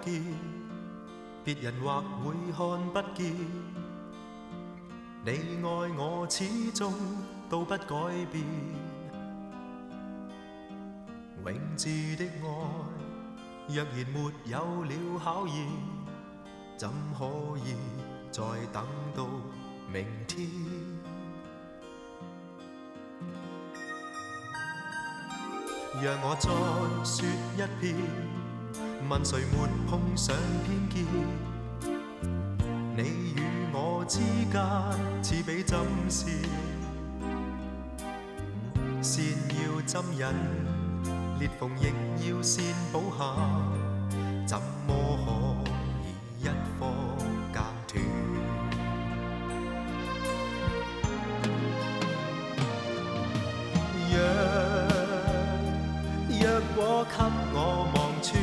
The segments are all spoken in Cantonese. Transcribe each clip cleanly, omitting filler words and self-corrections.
见，别人或会看不见。你爱我始终都不改变，永志的爱若然没有了考验，怎可以再等到明天？让我再说一遍，问谁没碰上偏见？你与我之间似比针线，线要针引，裂缝亦要线补下，怎么可以一颗间断？若果给我望穿，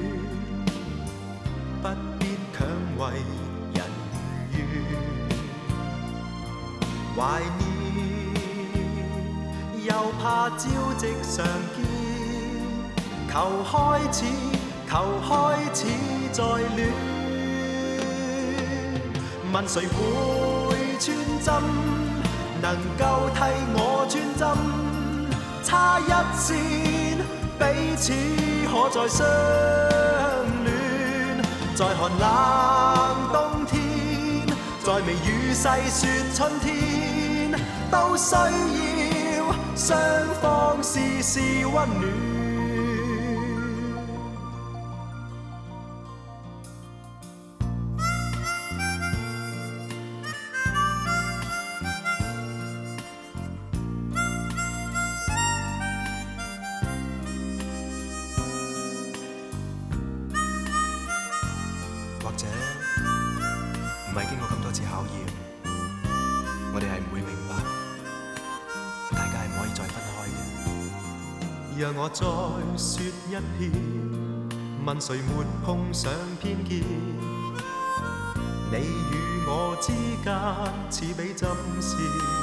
不必强为人愿。怀念又怕朝夕常见，求开始，求开始再恋。问谁会穿针，能够替我穿针？差一线，彼此可再相戀。在寒冷冬天，在微雨細雪春天，都需要雙方事事溫暖。或者唔係經過咁多次考驗，我哋係唔會明白，大家係唔可以再分開嘅。讓我再說一遍，問誰沒碰上偏見？你與我之間似比針線，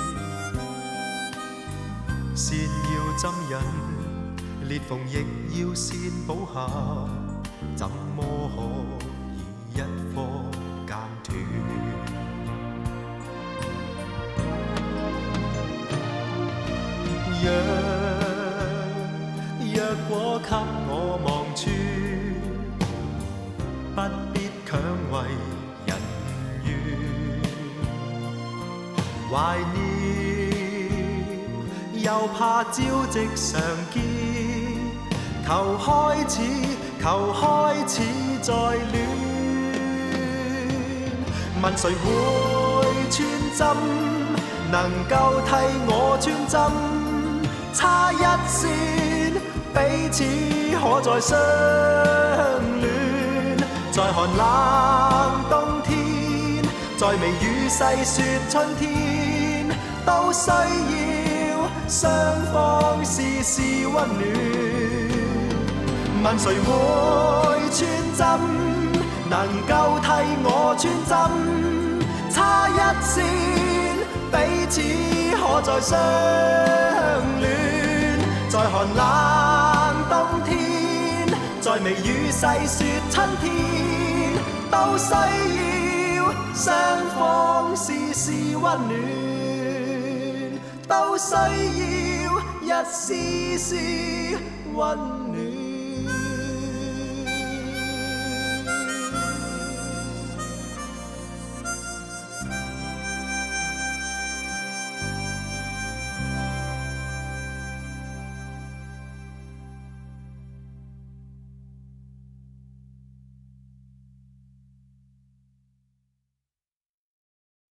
線要針引，裂縫亦要線補下，怎麼可一顆間斷？若果給我望穿，不必強為人願。懷念又怕朝夕常見，求開始，求開始再戀。問誰會穿針，能夠替我穿針？差一線，彼此可再相戀。在寒冷冬天，在微雨細雪春天，都需要雙方事事溫暖。問誰會穿針，能夠替我穿針？差一線，彼此可再相戀。在寒冷冬天，在微雨細雪春天，都需要雙方事事溫暖，都需要一絲絲溫暖。